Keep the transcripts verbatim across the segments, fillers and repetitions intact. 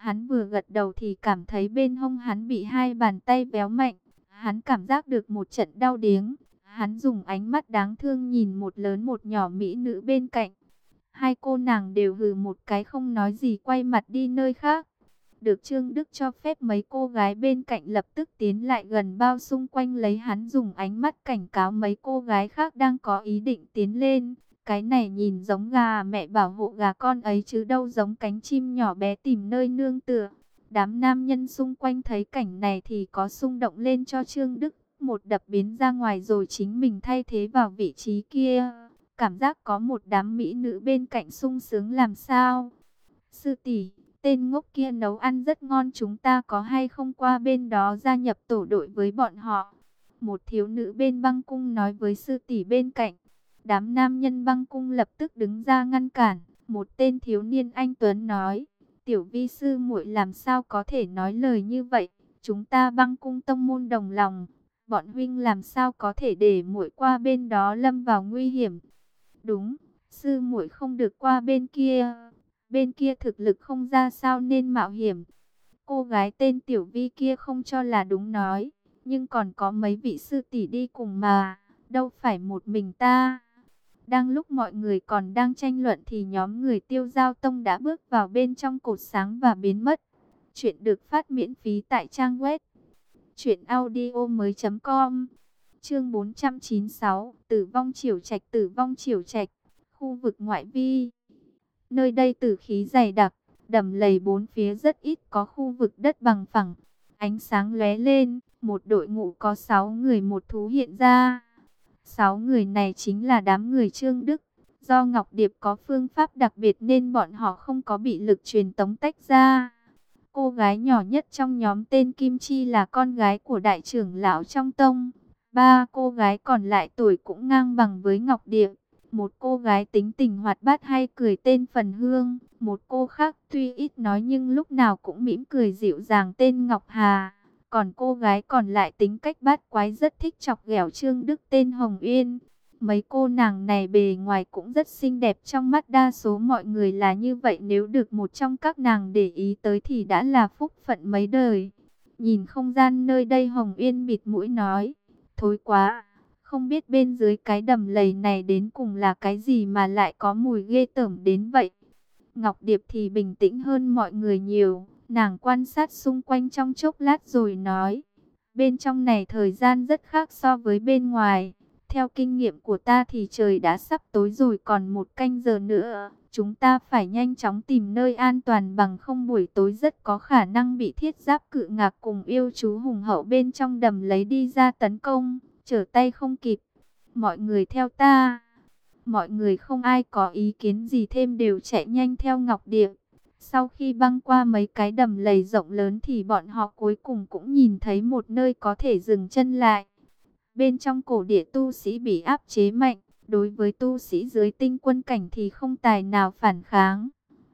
Hắn vừa gật đầu thì cảm thấy bên hông hắn bị hai bàn tay véo mạnh. Hắn cảm giác được một trận đau điếng. Hắn dùng ánh mắt đáng thương nhìn một lớn một nhỏ mỹ nữ bên cạnh. Hai cô nàng đều hừ một cái không nói gì quay mặt đi nơi khác. Được Trương Đức cho phép, mấy cô gái bên cạnh lập tức tiến lại gần bao xung quanh lấy hắn, dùng ánh mắt cảnh cáo mấy cô gái khác đang có ý định tiến lên. Cái này nhìn giống gà mẹ bảo hộ gà con ấy chứ đâu giống cánh chim nhỏ bé tìm nơi nương tựa. Đám nam nhân xung quanh thấy cảnh này thì có xung động lên cho Trương Đức một đập biến ra ngoài rồi chính mình thay thế vào vị trí kia. Cảm giác có một đám mỹ nữ bên cạnh sung sướng làm sao. Sư tỷ, tên ngốc kia nấu ăn rất ngon, chúng ta có hay không qua bên đó gia nhập tổ đội với bọn họ? Một thiếu nữ bên băng cung nói với sư tỷ bên cạnh. Đám nam nhân băng cung lập tức đứng ra ngăn cản. Một tên thiếu niên anh tuấn nói, tiểu vi sư muội làm sao có thể nói lời như vậy? Chúng ta băng cung tông môn đồng lòng, bọn huynh làm sao có thể để muội qua bên đó lâm vào nguy hiểm? Đúng, sư muội không được qua bên kia. Bên kia thực lực không ra sao nên mạo hiểm. Cô gái tên Tiểu Vi kia không cho là đúng nói, nhưng còn có mấy vị sư tỷ đi cùng mà, đâu phải một mình ta. Đang lúc mọi người còn đang tranh luận thì nhóm người Tiêu Giao Tông đã bước vào bên trong cột sáng và biến mất. Chuyện được phát miễn phí tại trang web truyện audio mới chấm com. Chương bốn trăm chín mươi sáu, Tử vong Chiểu Trạch. Tử vong Chiểu Trạch, khu vực ngoại vi. Nơi đây tử khí dày đặc, đầm lầy bốn phía, rất ít có khu vực đất bằng phẳng. Ánh sáng lóe lên, một đội ngũ có sáu người một thú hiện ra. Sáu người này chính là đám người Trương Đức. Do Ngọc Điệp có phương pháp đặc biệt nên bọn họ không có bị lực truyền tống tách ra. Cô gái nhỏ nhất trong nhóm tên Kim Chi là con gái của đại trưởng lão trong tông. Ba cô gái còn lại tuổi cũng ngang bằng với Ngọc Điệp. Một cô gái tính tình hoạt bát hay cười tên Phần Hương. Một cô khác tuy ít nói nhưng lúc nào cũng mỉm cười dịu dàng tên Ngọc Hà. Còn cô gái còn lại tính cách bát quái, rất thích chọc ghẹo Trương Đức, tên Hồng Uyên. Mấy cô nàng này bề ngoài cũng rất xinh đẹp, trong mắt đa số mọi người là như vậy. Nếu được một trong các nàng để ý tới thì đã là phúc phận mấy đời. Nhìn không gian nơi đây, Hồng Uyên bịt mũi nói, thối quá. Không biết bên dưới cái đầm lầy này đến cùng là cái gì mà lại có mùi ghê tởm đến vậy. Ngọc Điệp thì bình tĩnh hơn mọi người nhiều. Nàng quan sát xung quanh trong chốc lát rồi nói, bên trong này thời gian rất khác so với bên ngoài. Theo kinh nghiệm của ta thì trời đã sắp tối rồi, còn một canh giờ nữa. Chúng ta phải nhanh chóng tìm nơi an toàn, bằng không buổi tối rất có khả năng bị thiết giáp cự ngạc cùng yêu chú hùng hậu bên trong đầm lấy đi ra tấn công. Trở tay không kịp. Mọi người theo ta. Mọi người không ai có ý kiến gì thêm, đều chạy nhanh theo Ngọc Điệp. Sau khi băng qua mấy cái đầm lầy rộng lớn thì bọn họ cuối cùng cũng nhìn thấy một nơi có thể dừng chân lại. Bên trong cổ địa tu sĩ bị áp chế mạnh, đối với tu sĩ dưới tinh quân cảnh thì không tài nào phản kháng.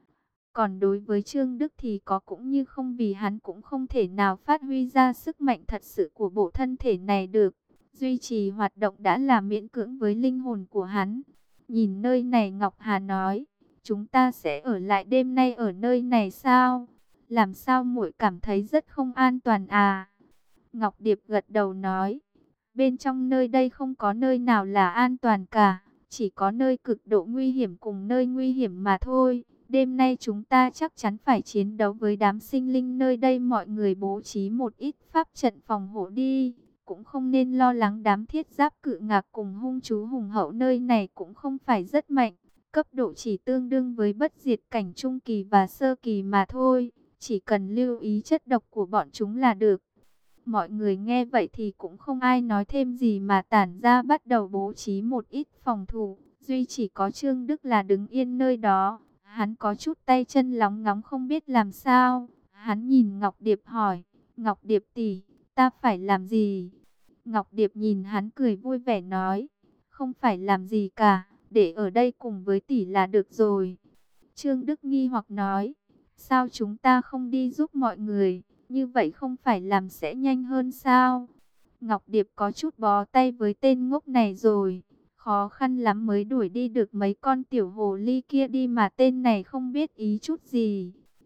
Còn đối với Trương Đức thì có cũng như không, vì hắn cũng không thể nào phát huy ra sức mạnh thật sự của bộ thân thể này được. Duy trì hoạt động đã là miễn cưỡng với linh hồn của hắn. Nhìn nơi này, Ngọc Hà nói, chúng ta sẽ ở lại đêm nay ở nơi này sao? Làm sao muội cảm thấy rất không an toàn à? Ngọc Điệp gật đầu nói, bên trong nơi đây không có nơi nào là an toàn cả, chỉ có nơi cực độ nguy hiểm cùng nơi nguy hiểm mà thôi. Đêm nay chúng ta chắc chắn phải chiến đấu với đám sinh linh nơi đây. Mọi người bố trí một ít pháp trận phòng hộ đi. Cũng không nên lo lắng, đám thiết giáp cự ngạc cùng hung chú hùng hậu nơi này cũng không phải rất mạnh. Cấp độ chỉ tương đương với bất diệt cảnh trung kỳ và sơ kỳ mà thôi. Chỉ cần lưu ý chất độc của bọn chúng là được. Mọi người nghe vậy thì cũng không ai nói thêm gì mà tản ra bắt đầu bố trí một ít phòng thủ. Duy chỉ có Trương Đức là đứng yên nơi đó. Hắn có chút tay chân lóng ngóng không biết làm sao. Hắn nhìn Ngọc Điệp hỏi, Ngọc Điệp tỷ, ta phải làm gì? Ngọc Điệp nhìn hắn cười vui vẻ nói, không phải làm gì cả, để ở đây cùng với tỷ là được rồi. Trương Đức nghi hoặc nói, sao chúng ta không đi giúp mọi người, như vậy không phải làm sẽ nhanh hơn sao? Ngọc Điệp có chút bó tay với tên ngốc này rồi. Khó khăn lắm mới đuổi đi được mấy con tiểu hồ ly kia đi mà tên này không biết ý chút gì.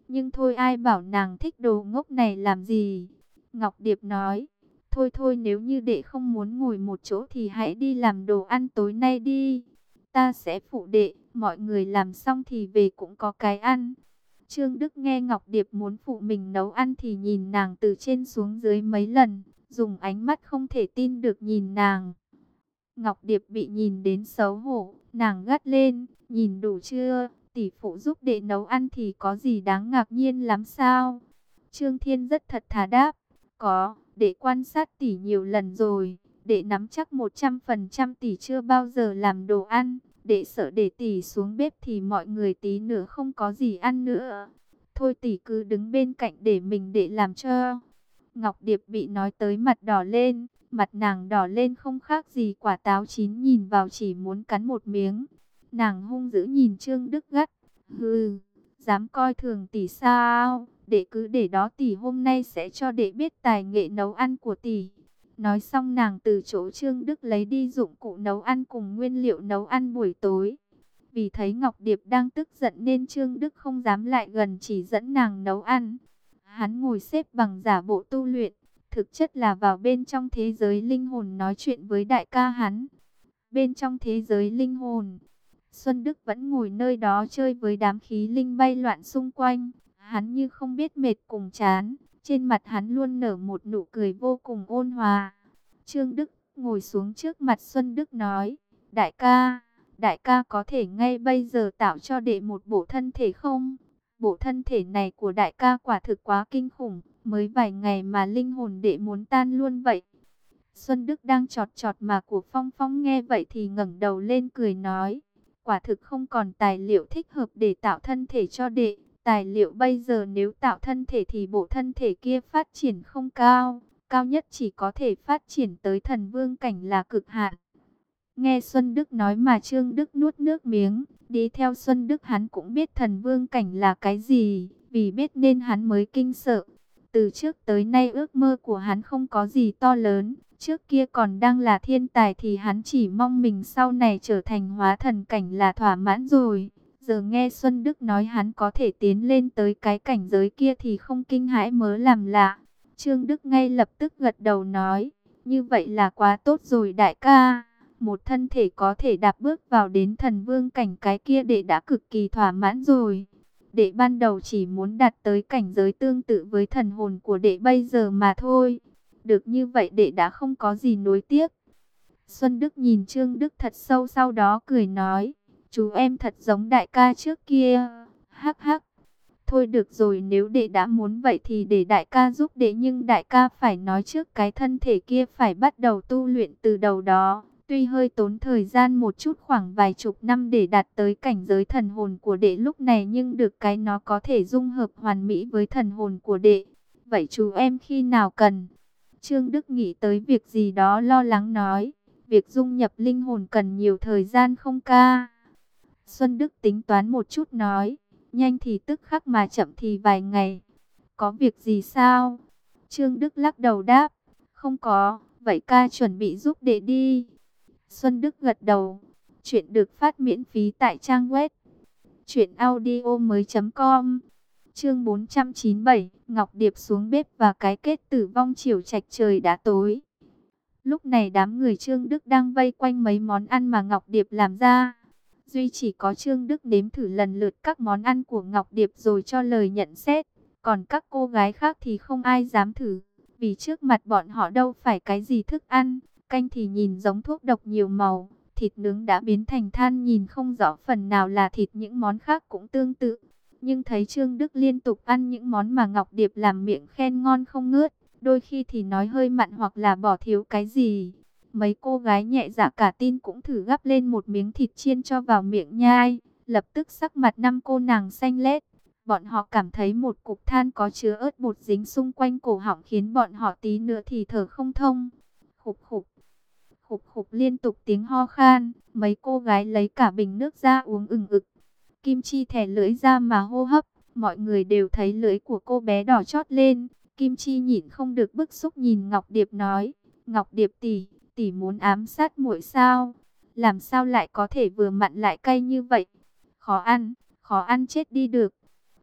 Nhưng thôi ai bảo nàng thích đồ ngốc này làm gì. Ngọc Điệp nói, thôi thôi nếu như đệ không muốn ngồi một chỗ thì hãy đi làm đồ ăn tối nay đi. Ta sẽ phụ đệ, mọi người làm xong thì về cũng có cái ăn. Trương Đức nghe Ngọc Điệp muốn phụ mình nấu ăn thì nhìn nàng từ trên xuống dưới mấy lần, dùng ánh mắt không thể tin được nhìn nàng. Ngọc Điệp bị nhìn đến xấu hổ, nàng gắt lên, nhìn đủ chưa, tỷ phụ giúp đệ nấu ăn thì có gì đáng ngạc nhiên lắm sao? Trương Thiên rất thật thà đáp, có, đệ quan sát tỷ nhiều lần rồi, đệ nắm chắc một trăm phần trăm tỷ chưa bao giờ làm đồ ăn, đệ sợ để tỷ xuống bếp thì mọi người tí nữa không có gì ăn nữa. Thôi tỷ cứ đứng bên cạnh để mình đệ làm cho. Ngọc Điệp bị nói tới mặt đỏ lên, mặt nàng đỏ lên không khác gì quả táo chín nhìn vào chỉ muốn cắn một miếng. Nàng hung dữ nhìn Trương Đức gắt, hừ, dám coi thường tỷ sao, đệ cứ để đó tỷ hôm nay sẽ cho đệ biết tài nghệ nấu ăn của tỷ. Nói xong nàng từ chỗ Trương Đức lấy đi dụng cụ nấu ăn cùng nguyên liệu nấu ăn buổi tối. Vì thấy Ngọc Điệp đang tức giận nên Trương Đức không dám lại gần chỉ dẫn nàng nấu ăn. Hắn ngồi xếp bằng giả bộ tu luyện, thực chất là vào bên trong thế giới linh hồn nói chuyện với đại ca hắn. Bên trong thế giới linh hồn, Xuân Đức vẫn ngồi nơi đó chơi với đám khí linh bay loạn xung quanh. Hắn như không biết mệt cùng chán, trên mặt hắn luôn nở một nụ cười vô cùng ôn hòa. Trương Đức ngồi xuống trước mặt Xuân Đức nói, đại ca, đại ca có thể ngay bây giờ tạo cho đệ một bộ thân thể không? Bộ thân thể này của đại ca quả thực quá kinh khủng, mới vài ngày mà linh hồn đệ muốn tan luôn vậy. Xuân Đức đang chọt chọt mà của Phong Phong nghe vậy thì ngẩng đầu lên cười nói, quả thực không còn tài liệu thích hợp để tạo thân thể cho đệ. Tài liệu bây giờ nếu tạo thân thể thì bộ thân thể kia phát triển không cao, cao nhất chỉ có thể phát triển tới thần vương cảnh là cực hạn. Nghe Xuân Đức nói mà Trương Đức nuốt nước miếng, đi theo Xuân Đức hắn cũng biết thần vương cảnh là cái gì, vì biết nên hắn mới kinh sợ. Từ trước tới nay ước mơ của hắn không có gì to lớn, trước kia còn đang là thiên tài thì hắn chỉ mong mình sau này trở thành hóa thần cảnh là thỏa mãn rồi. Giờ nghe Xuân Đức nói hắn có thể tiến lên tới cái cảnh giới kia thì không kinh hãi mớ làm lạ. Trương Đức ngay lập tức gật đầu nói, như vậy là quá tốt rồi đại ca. Một thân thể có thể đạp bước vào đến thần vương cảnh cái kia đệ đã cực kỳ thỏa mãn rồi. Đệ ban đầu chỉ muốn đạt tới cảnh giới tương tự với thần hồn của đệ bây giờ mà thôi. Được như vậy đệ đã không có gì nối tiếc. Xuân Đức nhìn Trương Đức thật sâu sau đó cười nói, chú em thật giống đại ca trước kia. Hắc hắc. Thôi được rồi nếu đệ đã muốn vậy thì để đại ca giúp đệ, nhưng đại ca phải nói trước cái thân thể kia phải bắt đầu tu luyện từ đầu đó. Tuy hơi tốn thời gian một chút khoảng vài chục năm để đạt tới cảnh giới thần hồn của đệ lúc này, nhưng được cái nó có thể dung hợp hoàn mỹ với thần hồn của đệ. Vậy chú em khi nào cần? Trương Đức nghĩ tới việc gì đó lo lắng nói, việc dung nhập linh hồn cần nhiều thời gian không ca? Xuân Đức tính toán một chút nói, nhanh thì tức khắc mà chậm thì vài ngày. Có việc gì sao? Trương Đức lắc đầu đáp, không có, vậy ca chuẩn bị giúp đệ đi. Xuân Đức gật đầu. Chuyện được phát miễn phí tại trang web truyện audio mới chấm com. Chương bốn trăm chín mươi bảy, Ngọc Điệp xuống bếp và cái kết tử vong. Chiều trạch trời đã tối. Lúc này đám người Trương Đức đang vây quanh mấy món ăn mà Ngọc Điệp làm ra. Duy chỉ có Trương Đức nếm thử lần lượt các món ăn của Ngọc Điệp rồi cho lời nhận xét. Còn các cô gái khác thì không ai dám thử, vì trước mặt bọn họ đâu phải cái gì thức ăn. Canh thì nhìn giống thuốc độc nhiều màu, thịt nướng đã biến thành than nhìn không rõ phần nào là thịt, những món khác cũng tương tự. Nhưng thấy Trương Đức liên tục ăn những món mà Ngọc Điệp làm miệng khen ngon không ngớt, đôi khi thì nói hơi mặn hoặc là bỏ thiếu cái gì. Mấy cô gái nhẹ dạ cả tin cũng thử gắp lên một miếng thịt chiên cho vào miệng nhai, lập tức sắc mặt năm cô nàng xanh lét. Bọn họ cảm thấy một cục than có chứa ớt bột dính xung quanh cổ họng khiến bọn họ tí nữa thì thở không thông. Khục khục. Khục khục liên tục tiếng ho khan, mấy cô gái lấy cả bình nước ra uống ừng ực. Kim Chi thè lưỡi ra mà hô hấp, mọi người đều thấy lưỡi của cô bé đỏ chót lên. Kim Chi nhịn không được bức xúc nhìn Ngọc Điệp nói, Ngọc Điệp tỷ, tỷ muốn ám sát muội sao? Làm sao lại có thể vừa mặn lại cay như vậy? Khó ăn, khó ăn chết đi được.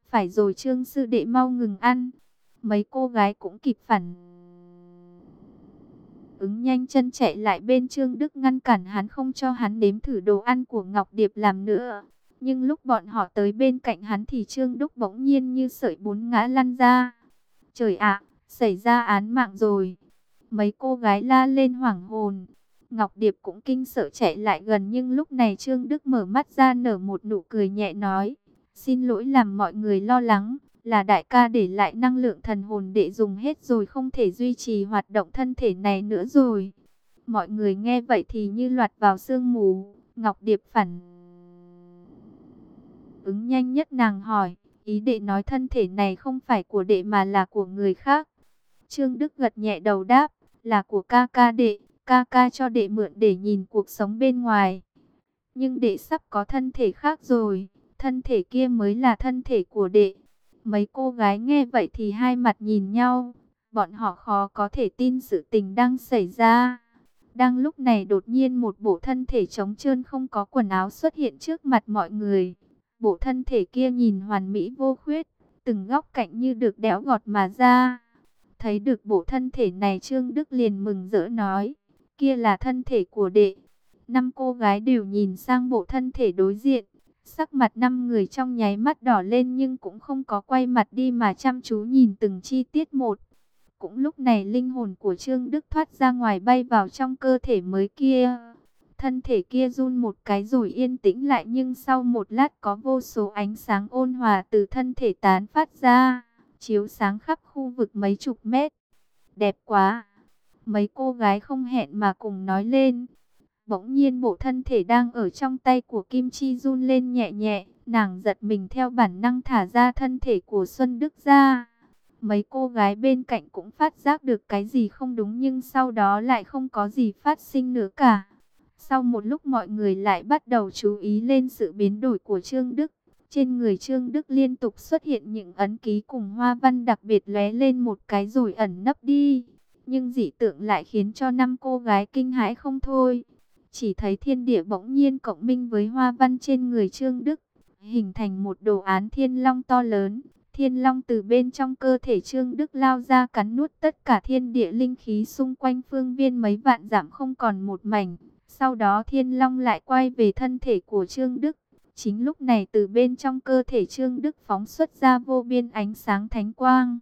Phải rồi Trương sư đệ mau ngừng ăn. Mấy cô gái cũng kịp phản ứng, nhanh chân chạy lại bên Trương Đức ngăn cản hắn, không cho hắn nếm thử đồ ăn của Ngọc Điệp làm nữa. Nhưng lúc bọn họ tới bên cạnh hắn thì Trương Đức bỗng nhiên như sợi bún ngã lăn ra. Trời ạ, xảy ra án mạng rồi. Mấy cô gái la lên hoảng hồn. Ngọc Điệp cũng kinh sợ chạy lại gần, nhưng lúc này Trương Đức mở mắt ra nở một nụ cười nhẹ nói: xin lỗi làm mọi người lo lắng, là đại ca để lại năng lượng thần hồn để dùng hết rồi, không thể duy trì hoạt động thân thể này nữa rồi. Mọi người nghe vậy thì như loạt vào sương mù. Ngọc Điệp phản ứng nhanh nhất, nàng hỏi: ý đệ nói thân thể này không phải của đệ mà là của người khác? Trương Đức gật nhẹ đầu đáp: là của ca ca đệ, ca ca cho đệ mượn để nhìn cuộc sống bên ngoài. Nhưng đệ sắp có thân thể khác rồi, thân thể kia mới là thân thể của đệ. Mấy cô gái nghe vậy thì hai mặt nhìn nhau, bọn họ khó có thể tin sự tình đang xảy ra. Đang lúc này đột nhiên một bộ thân thể trống trơn không có quần áo xuất hiện trước mặt mọi người. Bộ thân thể kia nhìn hoàn mỹ vô khuyết, từng góc cạnh như được đẽo gọt mà ra. Thấy được bộ thân thể này, Trương Đức liền mừng rỡ nói: kia là thân thể của đệ. Năm cô gái đều nhìn sang bộ thân thể đối diện. Sắc mặt năm người trong nháy mắt đỏ lên, nhưng cũng không có quay mặt đi mà chăm chú nhìn từng chi tiết một. Cũng lúc này linh hồn của Trương Đức thoát ra ngoài, bay vào trong cơ thể mới kia. Thân thể kia run một cái rồi yên tĩnh lại, nhưng sau một lát có vô số ánh sáng ôn hòa từ thân thể tán phát ra, chiếu sáng khắp khu vực mấy chục mét. Đẹp quá! Mấy cô gái không hẹn mà cùng nói lên. Bỗng nhiên bộ thân thể đang ở trong tay của Kim Chi run lên nhẹ nhẹ, nàng giật mình theo bản năng thả ra thân thể của Xuân Đức ra. Mấy cô gái bên cạnh cũng phát giác được cái gì không đúng, nhưng sau đó lại không có gì phát sinh nữa cả. Sau một lúc mọi người lại bắt đầu chú ý lên sự biến đổi của Trương Đức. Trên người Trương Đức liên tục xuất hiện những ấn ký cùng hoa văn đặc biệt lóe lên một cái rồi ẩn nấp đi. Nhưng dị tượng lại khiến cho năm cô gái kinh hãi không thôi. Chỉ thấy thiên địa bỗng nhiên cộng minh với hoa văn trên người Trương Đức, hình thành một đồ án thiên long to lớn. Thiên long từ bên trong cơ thể Trương Đức lao ra, cắn nuốt tất cả thiên địa linh khí xung quanh phương viên mấy vạn dặm không còn một mảnh. Sau đó thiên long lại quay về thân thể của Trương Đức. Chính lúc này từ bên trong cơ thể Trương Đức phóng xuất ra vô biên ánh sáng thánh quang.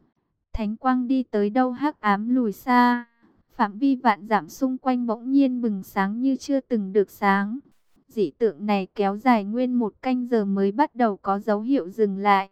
Thánh quang đi tới đâu hắc ám lùi xa. Phạm vi vạn dặm xung quanh bỗng nhiên bừng sáng như chưa từng được sáng. Dị tượng này kéo dài nguyên một canh giờ mới bắt đầu có dấu hiệu dừng lại.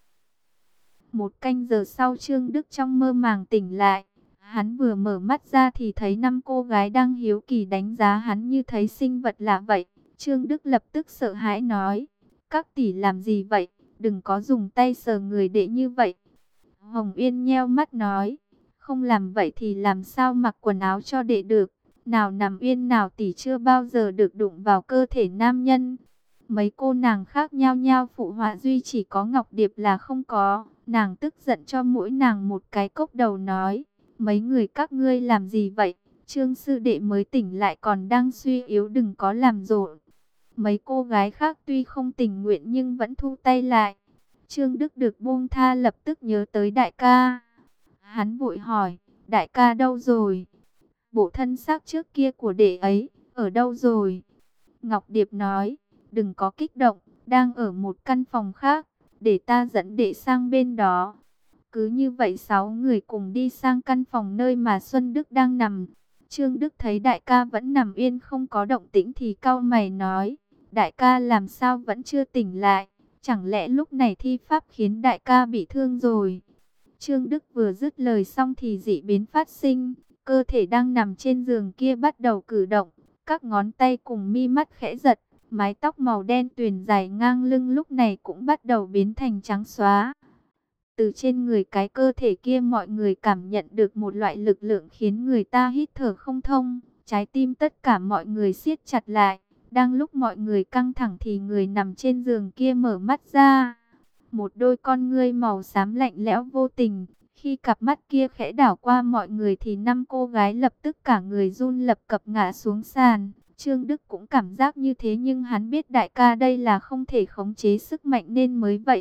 Một canh giờ sau, Trương Đức trong mơ màng tỉnh lại. Hắn vừa mở mắt ra thì thấy năm cô gái đang hiếu kỳ đánh giá hắn như thấy sinh vật lạ vậy. Trương Đức lập tức sợ hãi nói: các tỷ làm gì vậy? Đừng có dùng tay sờ người đệ như vậy. Hồng Uyên nheo mắt nói: không làm vậy thì làm sao mặc quần áo cho đệ được? Nào nằm Uyên, nào tỷ chưa bao giờ được đụng vào cơ thể nam nhân. Mấy cô nàng khác nhao nhao phụ họa, duy chỉ có Ngọc Điệp là không có. Nàng tức giận cho mỗi nàng một cái cốc đầu nói: mấy người các ngươi làm gì vậy? Trương sư đệ mới tỉnh lại còn đang suy yếu, đừng có làm rộn. Mấy cô gái khác tuy không tình nguyện nhưng vẫn thu tay lại. Trương Đức được buông tha lập tức nhớ tới đại ca. Hắn vội hỏi: đại ca đâu rồi? Bộ thân xác trước kia của đệ ấy, ở đâu rồi? Ngọc Điệp nói: đừng có kích động, đang ở một căn phòng khác, để ta dẫn đệ sang bên đó. Cứ như vậy sáu người cùng đi sang căn phòng nơi mà Xuân Đức đang nằm. Trương Đức thấy đại ca vẫn nằm yên không có động tĩnh thì cau mày nói: đại ca làm sao vẫn chưa tỉnh lại? Chẳng lẽ lúc này thi pháp khiến đại ca bị thương rồi? Trương Đức vừa dứt lời xong thì dị biến phát sinh. Cơ thể đang nằm trên giường kia bắt đầu cử động. Các ngón tay cùng mi mắt khẽ giật. Mái tóc màu đen tuyền dài ngang lưng lúc này cũng bắt đầu biến thành trắng xóa. Từ trên người cái cơ thể kia mọi người cảm nhận được một loại lực lượng khiến người ta hít thở không thông. Trái tim tất cả mọi người siết chặt lại. Đang lúc mọi người căng thẳng thì người nằm trên giường kia mở mắt ra. Một đôi con ngươi màu xám lạnh lẽo vô tình. Khi cặp mắt kia khẽ đảo qua mọi người thì năm cô gái lập tức cả người run lập cập ngã xuống sàn. Trương Đức cũng cảm giác như thế, nhưng hắn biết đại ca đây là không thể khống chế sức mạnh nên mới vậy.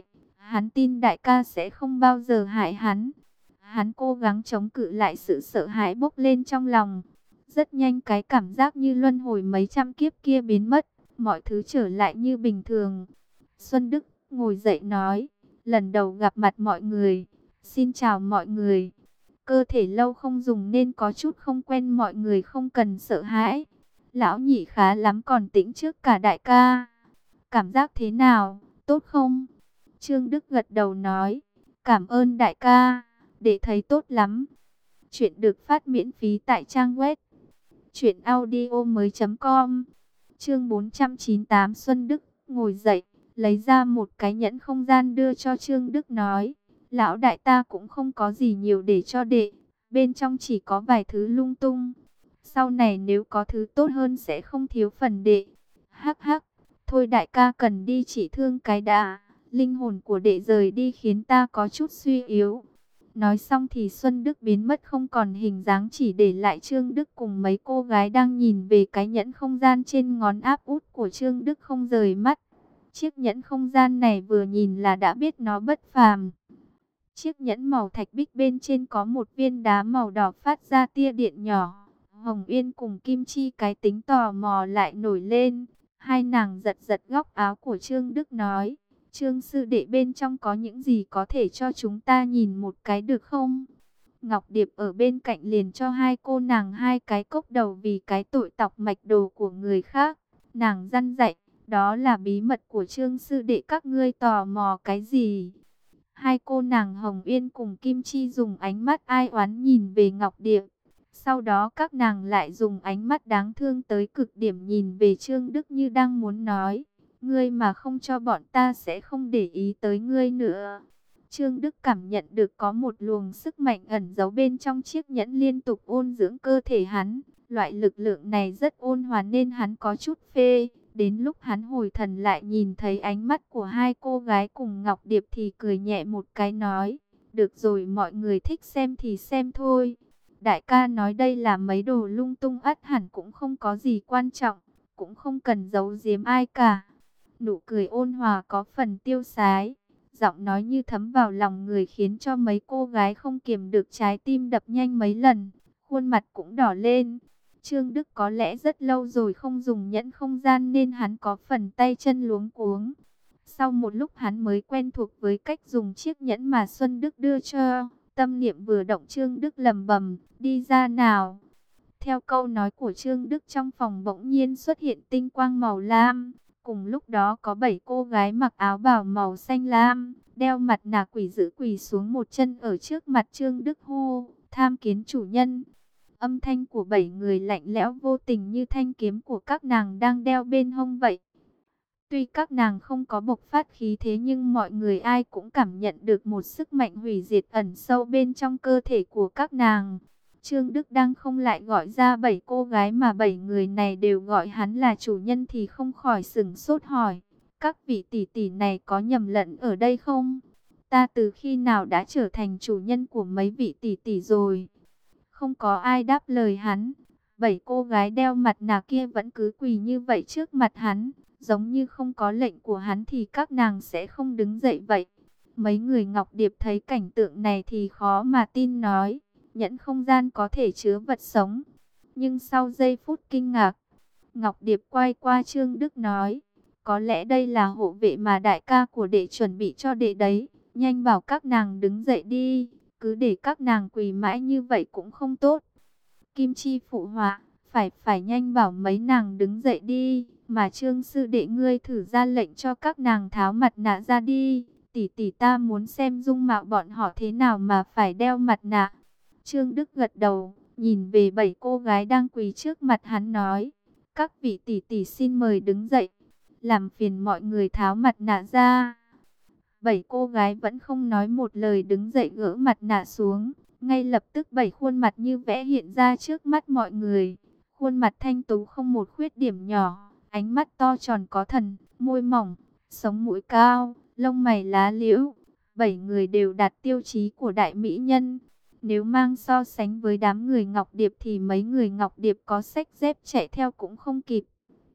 Hắn tin đại ca sẽ không bao giờ hại hắn. Hắn cố gắng chống cự lại sự sợ hãi bốc lên trong lòng. Rất nhanh cái cảm giác như luân hồi mấy trăm kiếp kia biến mất, mọi thứ trở lại như bình thường. Xuân Đức ngồi dậy nói, lần đầu gặp mặt mọi người, xin chào mọi người. Cơ thể lâu không dùng nên có chút không quen, mọi người không cần sợ hãi. Lão nhị khá lắm, còn tĩnh trước cả đại ca. Cảm giác thế nào, tốt không? Trương Đức gật đầu nói, cảm ơn đại ca, để thấy tốt lắm. Chuyện được phát miễn phí tại trang web truyện audio mới chấm com. Chương bốn trăm chín mươi tám. Xuân Đức ngồi dậy, lấy ra một cái nhẫn không gian đưa cho Trương Đức nói, lão đại ta cũng không có gì nhiều để cho đệ, bên trong chỉ có vài thứ lung tung. Sau này nếu có thứ tốt hơn sẽ không thiếu phần đệ. Hắc hắc, thôi đại ca cần đi chỉ thương cái đã, linh hồn của đệ rời đi khiến ta có chút suy yếu. Nói xong thì Xuân Đức biến mất không còn hình dáng, chỉ để lại Trương Đức cùng mấy cô gái đang nhìn về cái nhẫn không gian trên ngón áp út của Trương Đức không rời mắt. Chiếc nhẫn không gian này vừa nhìn là đã biết nó bất phàm. Chiếc nhẫn màu thạch bích bên trên có một viên đá màu đỏ phát ra tia điện nhỏ. Hồng Uyên cùng Kim Chi cái tính tò mò lại nổi lên. Hai nàng giật giật góc áo của Trương Đức nói, Trương sư đệ, bên trong có những gì có thể cho chúng ta nhìn một cái được không? Ngọc Điệp ở bên cạnh liền cho hai cô nàng hai cái cốc đầu vì cái tội tọc mạch đồ của người khác. Nàng răn dạy, đó là bí mật của Trương sư đệ, các ngươi tò mò cái gì? Hai cô nàng Hồng Uyên cùng Kim Chi dùng ánh mắt ai oán nhìn về Ngọc Điệp. Sau đó các nàng lại dùng ánh mắt đáng thương tới cực điểm nhìn về Trương Đức như đang muốn nói, ngươi mà không cho bọn ta sẽ không để ý tới ngươi nữa. Trương Đức cảm nhận được có một luồng sức mạnh ẩn giấu bên trong chiếc nhẫn liên tục ôn dưỡng cơ thể hắn. Loại lực lượng này rất ôn hòa nên hắn có chút phê. Đến lúc hắn hồi thần lại nhìn thấy ánh mắt của hai cô gái cùng Ngọc Điệp thì cười nhẹ một cái nói, được rồi, mọi người thích xem thì xem thôi. Đại ca nói đây là mấy đồ lung tung, ắt hẳn cũng không có gì quan trọng, cũng không cần giấu giếm ai cả. Nụ cười ôn hòa có phần tiêu sái, giọng nói như thấm vào lòng người khiến cho mấy cô gái không kiềm được trái tim đập nhanh mấy lần, khuôn mặt cũng đỏ lên. Trương Đức có lẽ rất lâu rồi không dùng nhẫn không gian nên hắn có phần tay chân luống cuống. Sau một lúc hắn mới quen thuộc với cách dùng chiếc nhẫn mà Xuân Đức đưa cho. Tâm niệm vừa động, Trương Đức lầm bầm, đi ra nào. Theo câu nói của Trương Đức, trong phòng bỗng nhiên xuất hiện tinh quang màu lam. Cùng lúc đó có bảy cô gái mặc áo bào màu xanh lam, đeo mặt nạ quỷ dữ quỳ xuống một chân ở trước mặt Trương Đức hô, tham kiến chủ nhân. Âm thanh của bảy người lạnh lẽo vô tình như thanh kiếm của các nàng đang đeo bên hông vậy. Tuy các nàng không có bộc phát khí thế nhưng mọi người ai cũng cảm nhận được một sức mạnh hủy diệt ẩn sâu bên trong cơ thể của các nàng. Trương Đức đang không lại gọi ra bảy cô gái mà bảy người này đều gọi hắn là chủ nhân thì không khỏi sửng sốt hỏi, các vị tỷ tỷ này có nhầm lẫn ở đây không? Ta từ khi nào đã trở thành chủ nhân của mấy vị tỷ tỷ rồi? Không có ai đáp lời hắn. Bảy cô gái đeo mặt nạ kia vẫn cứ quỳ như vậy trước mặt hắn, giống như không có lệnh của hắn thì các nàng sẽ không đứng dậy vậy. Mấy người Ngọc Điệp thấy cảnh tượng này thì khó mà tin, nói, nhẫn không gian có thể chứa vật sống. Nhưng sau giây phút kinh ngạc, Ngọc Điệp quay qua Trương Đức nói, có lẽ đây là hộ vệ mà đại ca của đệ chuẩn bị cho đệ đấy. Nhanh bảo các nàng đứng dậy đi, cứ để các nàng quỳ mãi như vậy cũng không tốt. Kim Chi phụ họa, phải phải nhanh bảo mấy nàng đứng dậy đi, mà Trương sư đệ ngươi thử ra lệnh cho các nàng tháo mặt nạ ra đi. Tỷ tỷ ta muốn xem dung mạo bọn họ thế nào mà phải đeo mặt nạ. Trương Đức gật đầu, nhìn về bảy cô gái đang quỳ trước mặt hắn nói, các vị tỷ tỷ xin mời đứng dậy, làm phiền mọi người tháo mặt nạ ra. Bảy cô gái vẫn không nói một lời đứng dậy gỡ mặt nạ xuống. Ngay lập tức bảy khuôn mặt như vẽ hiện ra trước mắt mọi người. Khuôn mặt thanh tú không một khuyết điểm nhỏ, ánh mắt to tròn có thần, môi mỏng, sống mũi cao, lông mày lá liễu. Bảy người đều đạt tiêu chí của đại mỹ nhân. Nếu mang so sánh với đám người Ngọc Điệp thì mấy người Ngọc Điệp có xách dép chạy theo cũng không kịp.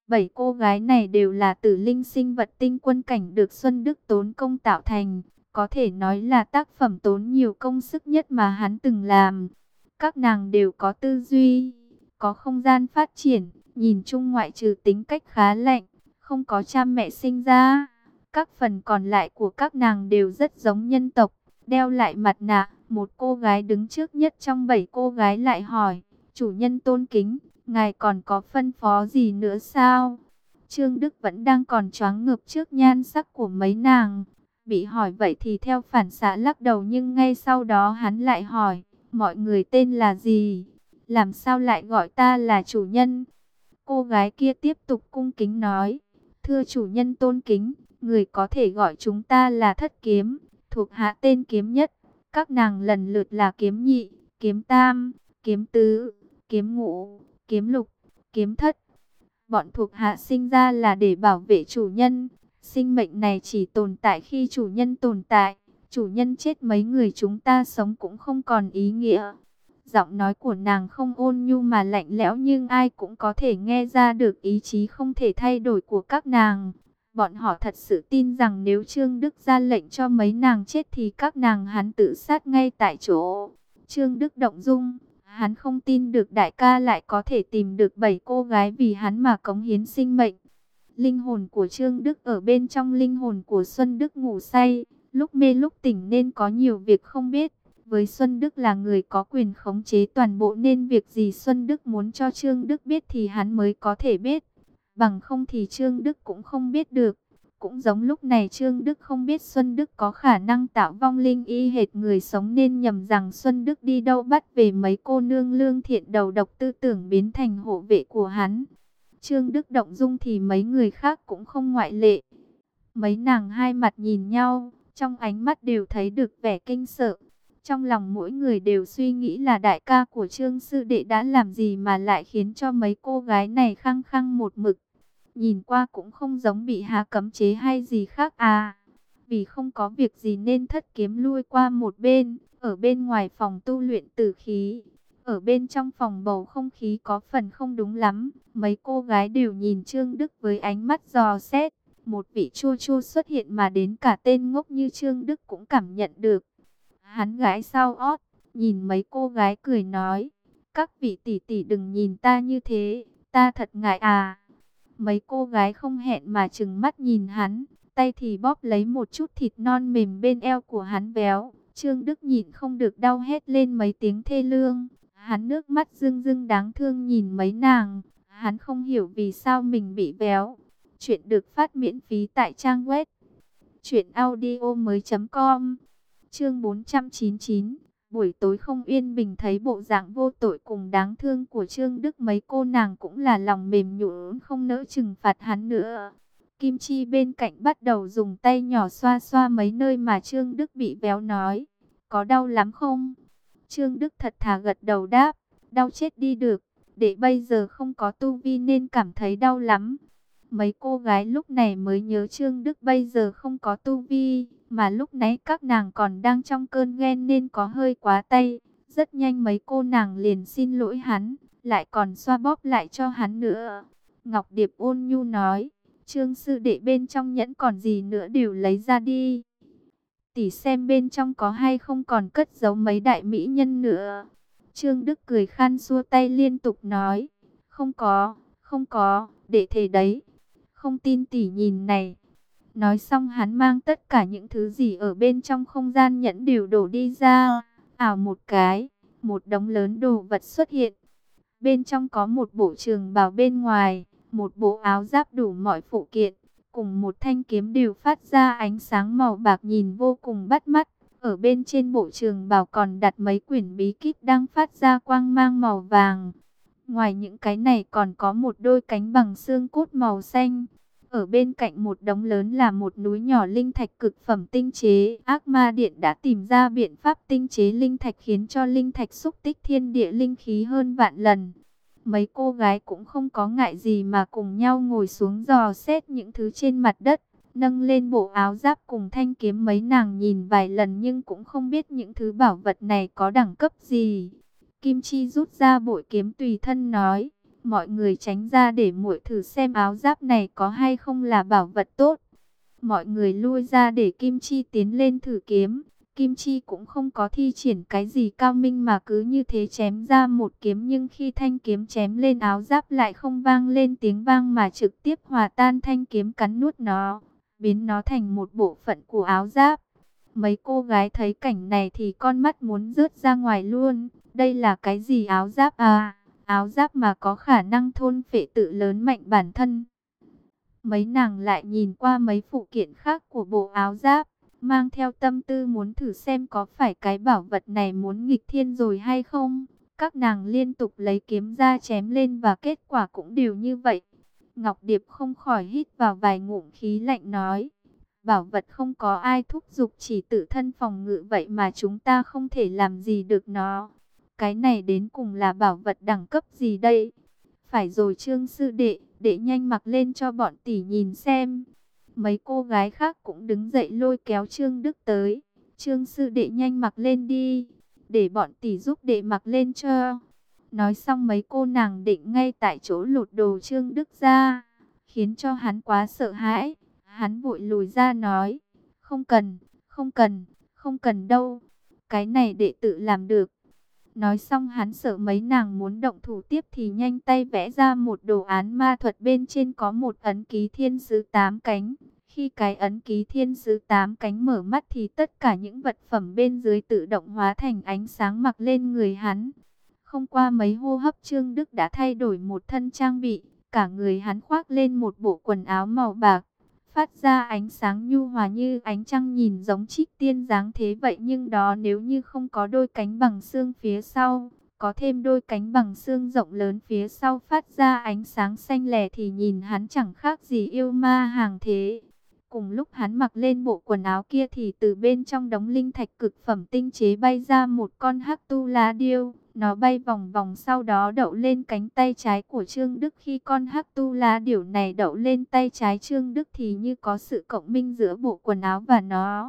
Bảy cô gái này đều là tử linh sinh vật tinh quân cảnh được Xuân Đức tốn công tạo thành, có thể nói là tác phẩm tốn nhiều công sức nhất mà hắn từng làm. Các nàng đều có tư duy, có không gian phát triển, nhìn chung ngoại trừ tính cách khá lạnh, không có cha mẹ sinh ra. Các phần còn lại của các nàng đều rất giống nhân tộc, đeo lại mặt nạ. Một cô gái đứng trước nhất trong bảy cô gái lại hỏi, chủ nhân tôn kính, ngài còn có phân phó gì nữa sao? Trương Đức vẫn đang còn choáng ngợp trước nhan sắc của mấy nàng. Bị hỏi vậy thì theo phản xạ lắc đầu, nhưng ngay sau đó hắn lại hỏi, mọi người tên là gì? Làm sao lại gọi ta là chủ nhân? Cô gái kia tiếp tục cung kính nói, thưa chủ nhân tôn kính, người có thể gọi chúng ta là Thất Kiếm, thuộc hạ tên Kiếm Nhất. Các nàng lần lượt là Kiếm Nhị, Kiếm Tam, Kiếm Tứ, Kiếm Ngũ, Kiếm Lục, Kiếm Thất. Bọn thuộc hạ sinh ra là để bảo vệ chủ nhân. Sinh mệnh này chỉ tồn tại khi chủ nhân tồn tại. Chủ nhân chết mấy người chúng ta sống cũng không còn ý nghĩa. Giọng nói của nàng không ôn nhu mà lạnh lẽo, nhưng ai cũng có thể nghe ra được ý chí không thể thay đổi của các nàng. Bọn họ thật sự tin rằng nếu Trương Đức ra lệnh cho mấy nàng chết thì các nàng hắn tự sát ngay tại chỗ. Trương Đức động dung, hắn không tin được đại ca lại có thể tìm được bảy cô gái vì hắn mà cống hiến sinh mệnh. Linh hồn của Trương Đức ở bên trong linh hồn của Xuân Đức ngủ say, lúc mê lúc tỉnh nên có nhiều việc không biết. Với Xuân Đức là người có quyền khống chế toàn bộ nên việc gì Xuân Đức muốn cho Trương Đức biết thì hắn mới có thể biết. Bằng không thì Trương Đức cũng không biết được. Cũng giống lúc này Trương Đức không biết Xuân Đức có khả năng tạo vong linh y hệt người sống nên nhầm rằng Xuân Đức đi đâu bắt về mấy cô nương lương thiện đầu độc tư tưởng biến thành hộ vệ của hắn. Trương Đức động dung thì mấy người khác cũng không ngoại lệ. Mấy nàng hai mặt nhìn nhau, trong ánh mắt đều thấy được vẻ kinh sợ. Trong lòng mỗi người đều suy nghĩ là đại ca của Trương sư đệ đã làm gì mà lại khiến cho mấy cô gái này khăng khăng một mực. Nhìn qua cũng không giống bị hạ cấm chế hay gì khác à. Vì không có việc gì nên Thất Kiếm lui qua một bên, ở bên ngoài phòng tu luyện tử khí. Ở bên trong phòng bầu không khí có phần không đúng lắm. Mấy cô gái đều nhìn Trương Đức với ánh mắt dò xét. Một vị chua chua xuất hiện mà đến cả tên ngốc như Trương Đức cũng cảm nhận được. Hắn gãi sau ót, nhìn mấy cô gái cười nói, các vị tỷ tỷ đừng nhìn ta như thế, ta thật ngại à. Mấy cô gái không hẹn mà trừng mắt nhìn hắn, tay thì bóp lấy một chút thịt non mềm bên eo của hắn béo. Trương Đức nhịn không được đau hét lên mấy tiếng thê lương. Hắn nước mắt rưng rưng đáng thương nhìn mấy nàng. Hắn không hiểu vì sao mình bị béo. Chuyện được phát miễn phí tại trang web truyện audio mới chấm com. Chương bốn trăm chín mươi chín. Buổi tối không yên bình, thấy bộ dạng vô tội cùng đáng thương của Trương Đức, mấy cô nàng cũng là lòng mềm nhũn không nỡ trừng phạt hắn nữa. Kim Chi bên cạnh bắt đầu dùng tay nhỏ xoa xoa mấy nơi mà Trương Đức bị béo, nói, có đau lắm không? Trương Đức thật thà gật đầu đáp, đau chết đi được, để bây giờ không có tu vi nên cảm thấy đau lắm. Mấy cô gái lúc này mới nhớ Trương Đức bây giờ không có tu vi, mà lúc nãy các nàng còn đang trong cơn ghen nên có hơi quá tay. Rất nhanh mấy cô nàng liền xin lỗi hắn, lại còn xoa bóp lại cho hắn nữa. Ngọc Điệp ôn nhu nói, Trương sư đệ bên trong nhẫn còn gì nữa đều lấy ra đi. Tỷ xem bên trong có hay không còn cất giấu mấy đại mỹ nhân nữa. Trương Đức cười khan xua tay liên tục nói, không có, không có, để thề đấy. Không tin tỷ nhìn này. Nói xong hắn mang tất cả những thứ gì ở bên trong không gian nhẫn đều đổ đi ra. Ảo một cái, một đống lớn đồ vật xuất hiện. Bên trong có một bộ trường bào bên ngoài, một bộ áo giáp đủ mọi phụ kiện, cùng một thanh kiếm đều phát ra ánh sáng màu bạc nhìn vô cùng bắt mắt. Ở bên trên bộ trường bào còn đặt mấy quyển bí kíp đang phát ra quang mang màu vàng. Ngoài những cái này còn có một đôi cánh bằng xương cốt màu xanh. Ở bên cạnh một đống lớn là một núi nhỏ linh thạch cực phẩm tinh chế. Ác Ma Điện đã tìm ra biện pháp tinh chế linh thạch khiến cho linh thạch xúc tích thiên địa linh khí hơn vạn lần. Mấy cô gái cũng không có ngại gì mà cùng nhau ngồi xuống dò xét những thứ trên mặt đất. Nâng lên bộ áo giáp cùng thanh kiếm, mấy nàng nhìn vài lần nhưng cũng không biết những thứ bảo vật này có đẳng cấp gì. Kim Chi rút ra bội kiếm tùy thân nói, Mọi người tránh ra để muội thử xem áo giáp này có hay không là bảo vật tốt. Mọi người lui ra để Kim Chi tiến lên thử kiếm. Kim Chi cũng không có thi triển cái gì cao minh mà cứ như thế chém ra một kiếm, nhưng khi thanh kiếm chém lên áo giáp lại không vang lên tiếng vang mà trực tiếp hòa tan thanh kiếm, cắn nuốt nó, biến nó thành một bộ phận của áo giáp. Mấy cô gái thấy cảnh này thì con mắt muốn rớt ra ngoài luôn. Đây là cái gì áo giáp à? Áo giáp mà có khả năng thôn phệ tự lớn mạnh bản thân. Mấy nàng lại nhìn qua mấy phụ kiện khác của bộ áo giáp, mang theo tâm tư muốn thử xem có phải cái bảo vật này muốn nghịch thiên rồi hay không. Các nàng liên tục lấy kiếm ra chém lên và kết quả cũng đều như vậy. Ngọc Điệp không khỏi hít vào vài ngụm khí lạnh nói: bảo vật không có ai thúc giục, chỉ tự thân phòng ngự, vậy mà chúng ta không thể làm gì được nó. Cái này đến cùng là bảo vật đẳng cấp gì đây? Phải rồi Trương sư đệ, đệ nhanh mặc lên cho bọn tỷ nhìn xem. Mấy cô gái khác cũng đứng dậy lôi kéo Trương Đức tới. Trương sư đệ nhanh mặc lên đi, để bọn tỷ giúp đệ mặc lên cho. Nói xong mấy cô nàng định ngay tại chỗ lột đồ Trương Đức ra, khiến cho hắn quá sợ hãi. Hắn vội lùi ra nói: không cần, không cần, không cần đâu. Cái này đệ tự làm được. Nói xong hắn sợ mấy nàng muốn động thủ tiếp thì nhanh tay vẽ ra một đồ án ma thuật, bên trên có một ấn ký thiên sứ tám cánh. Khi cái ấn ký thiên sứ tám cánh mở mắt thì tất cả những vật phẩm bên dưới tự động hóa thành ánh sáng mặc lên người hắn. Không qua mấy hô hấp Trương Đức đã thay đổi một thân trang bị, cả người hắn khoác lên một bộ quần áo màu bạc, phát ra ánh sáng nhu hòa như ánh trăng, nhìn giống trích tiên dáng thế vậy. Nhưng đó nếu như không có đôi cánh bằng xương phía sau, có thêm đôi cánh bằng xương rộng lớn phía sau phát ra ánh sáng xanh lè thì nhìn hắn chẳng khác gì yêu ma hàng thế. Cùng lúc hắn mặc lên bộ quần áo kia thì từ bên trong đống linh thạch cực phẩm tinh chế bay ra một con hắc tu la điêu. Nó bay vòng vòng sau đó đậu lên cánh tay trái của Trương Đức. Khi con hắc tu la điểu này đậu lên tay trái Trương Đức thì như có sự cộng minh giữa bộ quần áo và nó.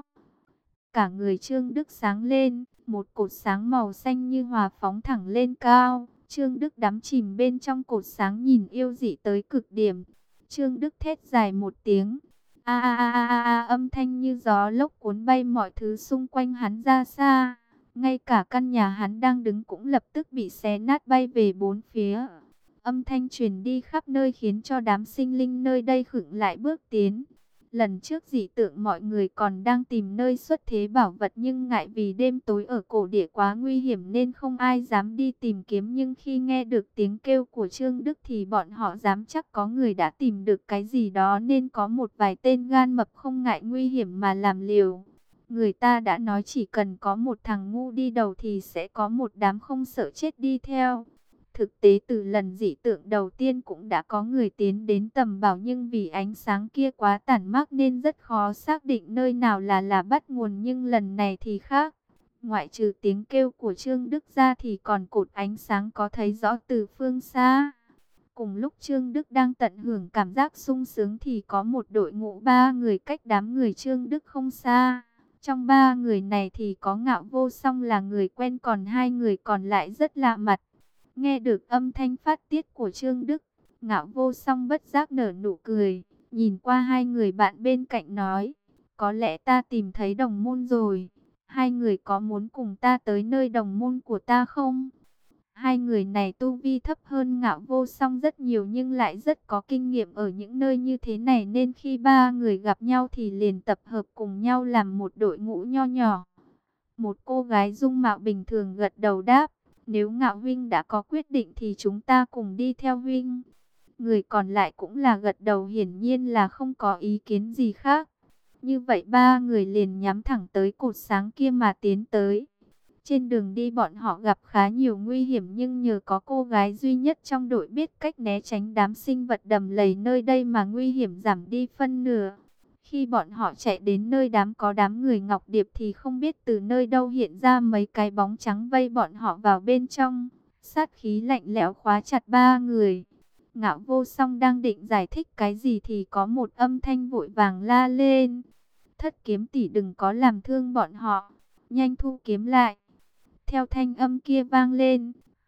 Cả người Trương Đức sáng lên, một cột sáng màu xanh như hòa phóng thẳng lên cao. Trương Đức đắm chìm bên trong cột sáng nhìn yêu dị tới cực điểm. Trương Đức thét dài một tiếng. A a a a a, âm thanh như gió lốc cuốn bay mọi thứ xung quanh hắn ra xa. Ngay cả căn nhà hắn đang đứng cũng lập tức bị xé nát bay về bốn phía. Âm thanh truyền đi khắp nơi khiến cho đám sinh linh nơi đây khựng lại bước tiến. Lần trước dị tượng mọi người còn đang tìm nơi xuất thế bảo vật, nhưng ngại vì đêm tối ở cổ địa quá nguy hiểm nên không ai dám đi tìm kiếm. Nhưng khi nghe được tiếng kêu của Trương Đức thì bọn họ dám chắc có người đã tìm được cái gì đó, nên có một vài tên gan mập không ngại nguy hiểm mà làm liều. Người ta đã nói chỉ cần có một thằng ngu đi đầu thì sẽ có một đám không sợ chết đi theo. Thực tế từ lần dị tượng đầu tiên cũng đã có người tiến đến tầm bảo, nhưng vì ánh sáng kia quá tản mát nên rất khó xác định nơi nào là là bắt nguồn. Nhưng lần này thì khác. Ngoại trừ tiếng kêu của Trương Đức ra thì còn cột ánh sáng có thấy rõ từ phương xa. Cùng lúc Trương Đức đang tận hưởng cảm giác sung sướng thì có một đội ngũ ba người cách đám người Trương Đức không xa. Trong ba người này thì có Ngạo Vô Song là người quen, còn hai người còn lại rất lạ mặt. Nghe được âm thanh phát tiết của Trương Đức, Ngạo Vô Song bất giác nở nụ cười, nhìn qua hai người bạn bên cạnh nói: có lẽ ta tìm thấy đồng môn rồi. Hai người có muốn cùng ta tới nơi đồng môn của ta không? Hai người này tu vi thấp hơn Ngạo Vô Song rất nhiều nhưng lại rất có kinh nghiệm ở những nơi như thế này, nên khi ba người gặp nhau thì liền tập hợp cùng nhau làm một đội ngũ nho nhỏ. Một cô gái dung mạo bình thường gật đầu đáp: nếu Ngạo huynh đã có quyết định thì chúng ta cùng đi theo huynh. Người còn lại cũng là gật đầu, hiển nhiên là không có ý kiến gì khác. Như vậy ba người liền nhắm thẳng tới cột sáng kia mà tiến tới. Trên đường đi bọn họ gặp khá nhiều nguy hiểm, nhưng nhờ có cô gái duy nhất trong đội biết cách né tránh đám sinh vật đầm lầy nơi đây mà nguy hiểm giảm đi phân nửa. Khi bọn họ chạy đến nơi đám có đám người Ngọc Điệp thì không biết từ nơi đâu hiện ra mấy cái bóng trắng vây bọn họ vào bên trong. Sát khí lạnh lẽo khóa chặt ba người. Ngạo Vô Song đang định giải thích cái gì thì có một âm thanh vội vàng la lên: Thất kiếm tỷ đừng có làm thương bọn họ, nhanh thu kiếm lại. Theo thanh âm kia vang lên,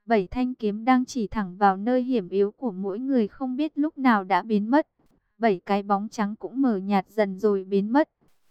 Bảy thanh kiếm đang chỉ thẳng vào nơi hiểm yếu của mỗi người không biết lúc nào đã biến mất. Bảy cái bóng trắng cũng mờ nhạt dần rồi biến mất.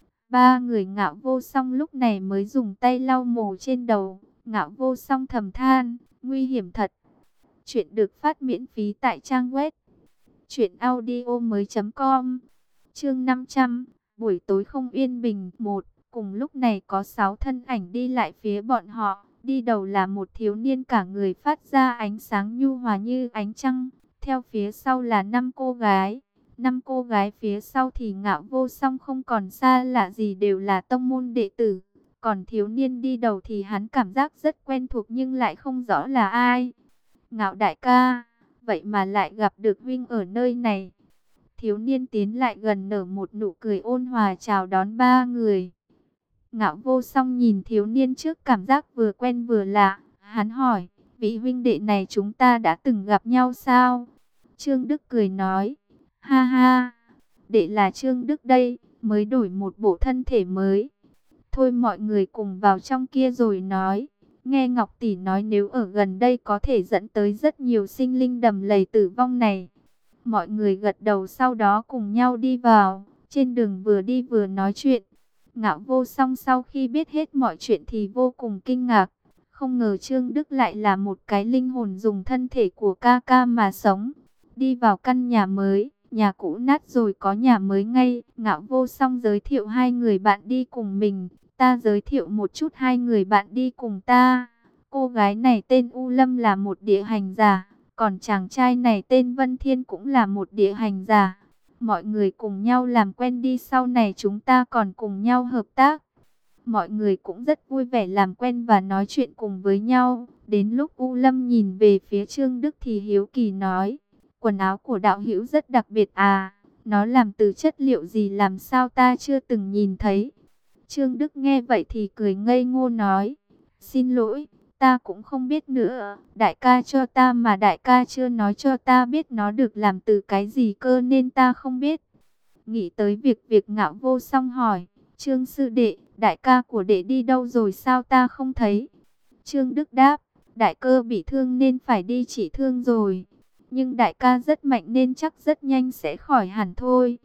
Ba người Ngạo Vô Song lúc này mới dùng tay lau mồ trên đầu. Ngạo Vô Song thầm than, nguy hiểm thật. Chuyện được phát miễn phí tại trang web truyện audio mới.com. Chương năm trăm, buổi tối không yên bình. Một, cùng lúc này có sáu thân ảnh đi lại phía bọn họ. Đi đầu là một thiếu niên cả người phát ra ánh sáng nhu hòa như ánh trăng. Theo phía sau là năm cô gái. Năm cô gái phía sau thì Ngạo Vô Song không còn xa lạ gì, đều là tông môn đệ tử. Còn thiếu niên đi đầu thì hắn cảm giác rất quen thuộc nhưng lại không rõ là ai. Ngạo đại ca, vậy mà lại gặp được huynh ở nơi này. Thiếu niên tiến lại gần nở một nụ cười ôn hòa chào đón ba người. Ngạo Vô Song nhìn thiếu niên trước cảm giác vừa quen vừa lạ. Hắn hỏi, vị huynh đệ này chúng ta đã từng gặp nhau sao? Trương Đức cười nói, ha ha, đệ là Trương Đức đây, mới đổi một bộ thân thể mới. Thôi mọi người cùng vào trong kia rồi nói. Nghe Ngọc tỷ nói nếu ở gần đây có thể dẫn tới rất nhiều sinh linh đầm lầy tử vong này. Mọi người gật đầu sau đó cùng nhau đi vào. Trên đường vừa đi vừa nói chuyện. Ngạo Vô Song sau khi biết hết mọi chuyện thì vô cùng kinh ngạc. Không ngờ Trương Đức lại là một cái linh hồn dùng thân thể của ca ca mà sống. Đi vào căn nhà mới, nhà cũ nát rồi có nhà mới ngay. Ngạo Vô Song giới thiệu hai người bạn đi cùng mình. Ta giới thiệu một chút hai người bạn đi cùng ta. Cô gái này tên U Lâm là một địa hành giả. Còn chàng trai này tên Vân Thiên cũng là một địa hành giả. Mọi người cùng nhau làm quen đi, sau này chúng ta còn cùng nhau hợp tác. Mọi người cũng rất vui vẻ làm quen và nói chuyện cùng với nhau. Đến lúc U Lâm nhìn về phía Trương Đức thì hiếu kỳ nói, quần áo của đạo hữu rất đặc biệt à, nó làm từ chất liệu gì làm sao ta chưa từng nhìn thấy. Trương Đức nghe vậy thì cười ngây ngô nói, xin lỗi, ta cũng không biết nữa, đại ca cho ta mà đại ca chưa nói cho ta biết nó được làm từ cái gì cơ nên ta không biết. Nghĩ tới việc việc Ngạo Vô Song hỏi, Trương sư đệ, đại ca của đệ đi đâu rồi sao ta không thấy? Trương Đức đáp, đại cơ bị thương nên phải đi trị thương rồi. Nhưng đại ca rất mạnh nên chắc rất nhanh sẽ khỏi hẳn thôi.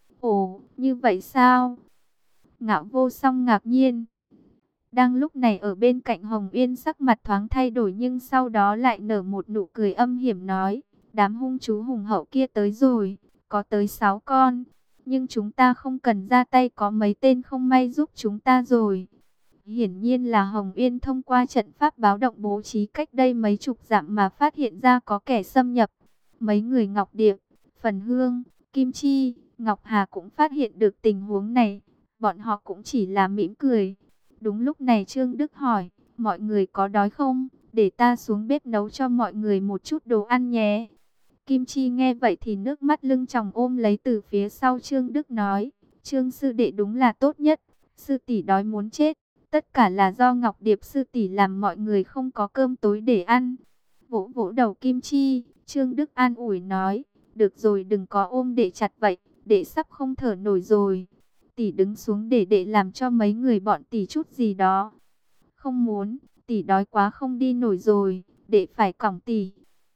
Ồ, như vậy sao? Ngạo Vô Song ngạc nhiên. Đang lúc này ở bên cạnh Hồng Yên sắc mặt thoáng thay đổi nhưng sau đó lại nở một nụ cười âm hiểm nói, đám hung chú hùng hậu kia tới rồi, có tới sáu con. Nhưng chúng ta không cần ra tay, có mấy tên không may giúp chúng ta rồi. Hiển nhiên là Hồng Yên thông qua trận pháp báo động bố trí cách đây mấy chục dặm mà phát hiện ra có kẻ xâm nhập. Mấy người Ngọc Điệp, Phần Hương, Kim Chi, Ngọc Hà cũng phát hiện được tình huống này. Bọn họ cũng chỉ là mỉm cười. Đúng lúc này Trương Đức hỏi, mọi người có đói không? Để ta xuống bếp nấu cho mọi người một chút đồ ăn nhé. Kim Chi nghe vậy thì nước mắt lưng tròng ôm lấy từ phía sau Trương Đức nói, Trương sư đệ đúng là tốt nhất, sư tỷ đói muốn chết, tất cả là do Ngọc Điệp sư tỷ làm mọi người không có cơm tối để ăn. Vỗ vỗ đầu Kim Chi, Trương Đức an ủi nói, được rồi đừng có ôm đệ chặt vậy, đệ sắp không thở nổi rồi. Tỷ đứng xuống để đệ làm cho mấy người bọn tỷ chút gì đó. Không muốn, tỷ đói quá không đi nổi rồi, đệ phải cõng tỷ.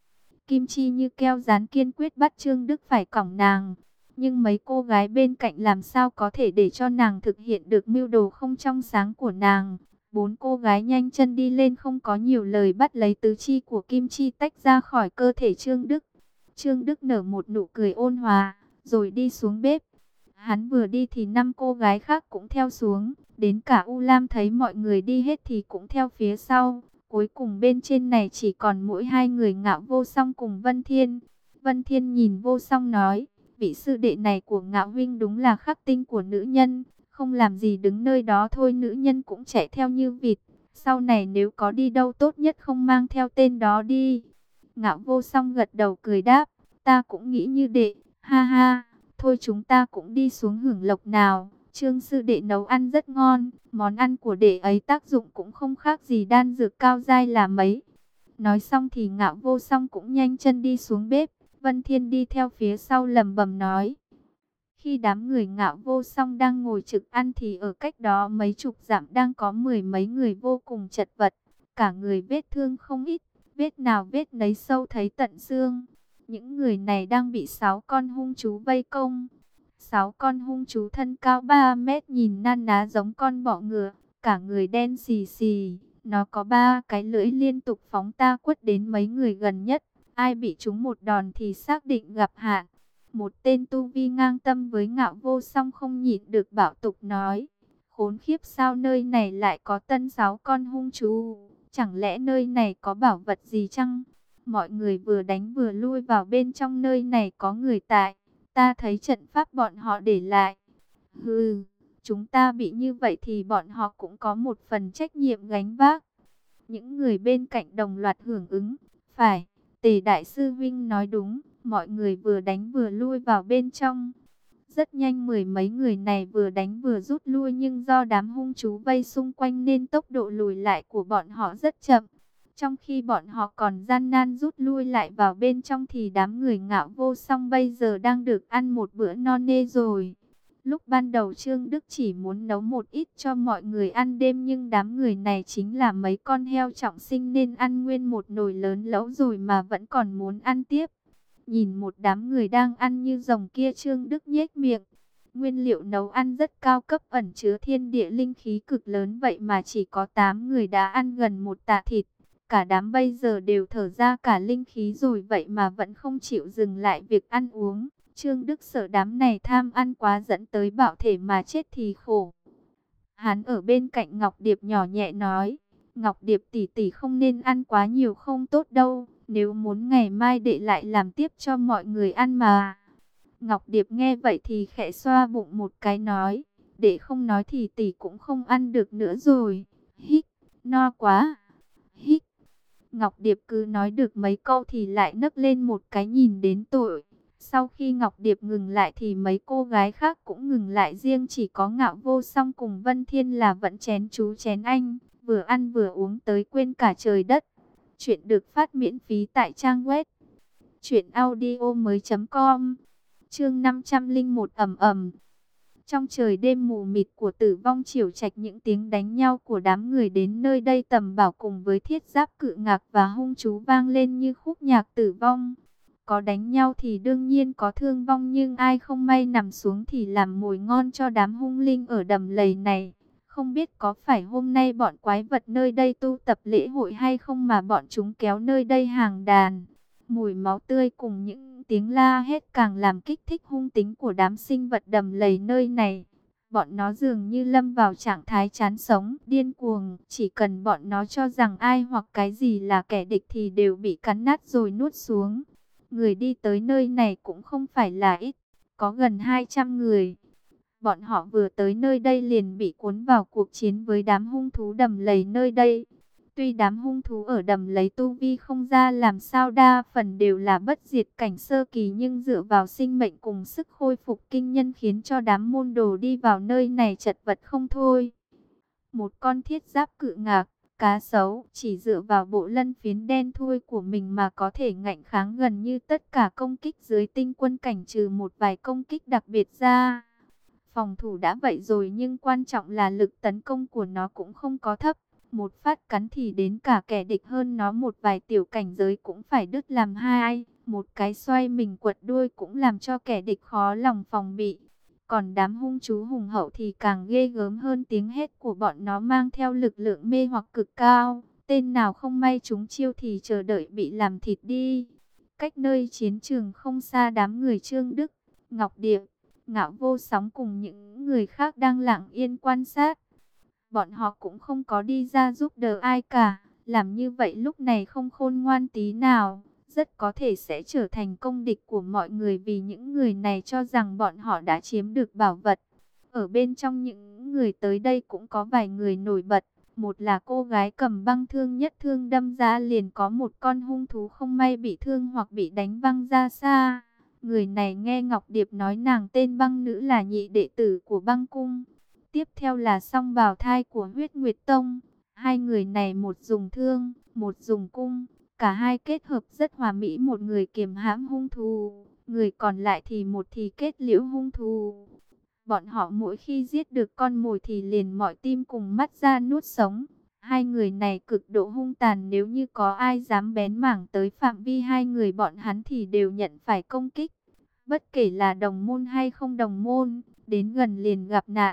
Kim Chi như keo dán kiên quyết bắt Trương Đức phải cõng nàng. Nhưng mấy cô gái bên cạnh làm sao có thể để cho nàng thực hiện được mưu đồ không trong sáng của nàng. Bốn cô gái nhanh chân đi lên không có nhiều lời bắt lấy tứ chi của Kim Chi tách ra khỏi cơ thể Trương Đức. Trương Đức nở một nụ cười ôn hòa, rồi đi xuống bếp. Hắn vừa đi thì năm cô gái khác cũng theo xuống. Đến cả U Lam thấy mọi người đi hết thì cũng theo phía sau. Cuối cùng bên trên này chỉ còn mỗi hai người Ngạo Vô Song cùng Vân Thiên. Vân Thiên nhìn Vô Song nói, vị sư đệ này của Ngạo huynh đúng là khắc tinh của nữ nhân. Không làm gì đứng nơi đó thôi, nữ nhân cũng chạy theo như vịt. Sau này nếu có đi đâu tốt nhất không mang theo tên đó đi. Ngạo Vô Song gật đầu cười đáp, ta cũng nghĩ như đệ, ha ha. Thôi chúng ta cũng đi xuống hưởng lộc nào. Trương sư đệ nấu ăn rất ngon. Món ăn của đệ ấy tác dụng cũng không khác gì đan dược cao giai là mấy. Nói xong thì Ngạo Vô Song cũng nhanh chân đi xuống bếp. Vân Thiên đi theo phía sau lầm bầm nói. Khi đám người Ngạo Vô Song đang ngồi trực ăn thì ở cách đó mấy chục dặm đang có mười mấy người vô cùng chật vật. Cả người vết thương không ít. vết nào vết nấy sâu thấy tận xương. Những người này đang bị sáu con hung thú vây công. Sáu con hung thú thân cao ba mét, nhìn nan ná giống con bọ ngựa, cả người đen xì xì. Nó có ba cái lưỡi liên tục phóng ta quất đến mấy người gần nhất. Ai bị trúng một đòn thì xác định gặp hạn. Một tên tu vi ngang tâm với Ngạo Vô Song không nhịn được bảo tục nói: khốn khiếp, sao nơi này lại có tân sáu con hung thú? Chẳng lẽ nơi này có bảo vật gì chăng? Mọi người vừa đánh vừa lui vào bên trong, nơi này có người tại. Ta thấy trận pháp bọn họ để lại. Hừ, chúng ta bị như vậy thì bọn họ cũng có một phần trách nhiệm gánh vác. Những người bên cạnh đồng loạt hưởng ứng. Phải, Tề Đại Sư Vinh nói đúng. Mọi người vừa đánh vừa lui vào bên trong. Rất nhanh mười mấy người này vừa đánh vừa rút lui, nhưng do đám hung thú vây xung quanh nên tốc độ lùi lại của bọn họ rất chậm. Trong khi bọn họ còn gian nan rút lui lại vào bên trong thì đám người Ngạo Vô Song bây giờ đang được ăn một bữa no nê rồi. Lúc ban đầu Trương Đức chỉ muốn nấu một ít cho mọi người ăn đêm, nhưng đám người này chính là mấy con heo trọng sinh nên ăn nguyên một nồi lớn lẩu rồi mà vẫn còn muốn ăn tiếp. Nhìn một đám người đang ăn như rồng kia, Trương Đức nhếch miệng. Nguyên liệu nấu ăn rất cao cấp, ẩn chứa thiên địa linh khí cực lớn, vậy mà chỉ có tám người đã ăn gần một tạ thịt. Cả đám bây giờ đều thở ra cả linh khí rồi, vậy mà vẫn không chịu dừng lại việc ăn uống. Trương Đức sợ đám này tham ăn quá dẫn tới bạo thể mà chết thì khổ. Hắn ở bên cạnh Ngọc Điệp nhỏ nhẹ nói: Ngọc Điệp tỷ tỷ không nên ăn quá nhiều, không tốt đâu. Nếu muốn ngày mai đệ lại làm tiếp cho mọi người ăn mà. Ngọc Điệp nghe vậy thì khẽ xoa bụng một cái nói: đệ không nói thì tỷ cũng không ăn được nữa rồi. Hít, no quá. Hít. Ngọc Điệp cứ nói được mấy câu thì lại nấc lên một cái nhìn đến tội. Sau khi Ngọc Điệp ngừng lại thì mấy cô gái khác cũng ngừng lại, riêng chỉ có Ngạo Vô Song cùng Vân Thiên là vẫn chén chú chén anh, vừa ăn vừa uống tới quên cả trời đất. Chuyện được phát miễn phí tại trang web truyện audio mới chấm com. Chương năm trăm lẻ một ầm ầm. Trong trời đêm mù mịt của Tử Vong Chiểu Trạch, những tiếng đánh nhau của đám người đến nơi đây tầm bảo cùng với thiết giáp cự ngạc và hung thú vang lên như khúc nhạc tử vong. Có đánh nhau thì đương nhiên có thương vong, nhưng ai không may nằm xuống thì làm mồi ngon cho đám hung linh ở đầm lầy này. Không biết có phải hôm nay bọn quái vật nơi đây tu tập lễ hội hay không mà bọn chúng kéo nơi đây hàng đàn. Mùi máu tươi cùng những tiếng la hét càng làm kích thích hung tính của đám sinh vật đầm lầy nơi này. Bọn nó dường như lâm vào trạng thái chán sống, điên cuồng. Chỉ cần bọn nó cho rằng ai hoặc cái gì là kẻ địch thì đều bị cắn nát rồi nuốt xuống. Người đi tới nơi này cũng không phải là ít, có gần hai trăm người. Bọn họ vừa tới nơi đây liền bị cuốn vào cuộc chiến với đám hung thú đầm lầy nơi đây. Tuy đám hung thú ở đầm lầy tu vi không ra làm sao, đa phần đều là bất diệt cảnh sơ kỳ, nhưng dựa vào sinh mệnh cùng sức khôi phục kinh nhân khiến cho đám môn đồ đi vào nơi này chật vật không thôi. Một con thiết giáp cự ngạc, cá sấu, chỉ dựa vào bộ lân phiến đen thui của mình mà có thể ngạnh kháng gần như tất cả công kích dưới tinh quân cảnh, trừ một vài công kích đặc biệt ra. Phòng thủ đã vậy rồi nhưng quan trọng là lực tấn công của nó cũng không có thấp. Một phát cắn thì đến cả kẻ địch hơn nó một vài tiểu cảnh giới cũng phải đứt làm hai. Một cái xoay mình quật đuôi cũng làm cho kẻ địch khó lòng phòng bị. Còn đám hung thú hùng hậu thì càng ghê gớm hơn, tiếng hét của bọn nó mang theo lực lượng mê hoặc cực cao. Tên nào không may trúng chiêu thì chờ đợi bị làm thịt đi. Cách nơi chiến trường không xa, đám người Trương Đức, Ngọc Điệp, Ngạo Vô Song cùng những người khác đang lặng yên quan sát. Bọn họ cũng không có đi ra giúp đỡ ai cả. Làm như vậy lúc này không khôn ngoan tí nào, rất có thể sẽ trở thành công địch của mọi người, vì những người này cho rằng bọn họ đã chiếm được bảo vật. Ở bên trong những người tới đây cũng có vài người nổi bật. Một là cô gái cầm băng thương, nhất thương đâm ra liền có một con hung thú không may bị thương hoặc bị đánh văng ra xa. Người này nghe Ngọc Điệp nói nàng tên Băng Nữ, là nhị đệ tử của Băng Cung. Tiếp theo là Song Bào Thai của Huyết Nguyệt Tông. Hai người này một dùng thương, một dùng cung. Cả hai kết hợp rất hòa mỹ, một người kiềm hãm hung thú, người còn lại thì một thì kết liễu hung thú. Bọn họ mỗi khi giết được con mồi thì liền mỏi tim cùng mắt ra nuốt sống. Hai người này cực độ hung tàn, nếu như có ai dám bén mảng tới phạm vi hai người bọn hắn thì đều nhận phải công kích. Bất kể là đồng môn hay không đồng môn, đến gần liền gặp nạn.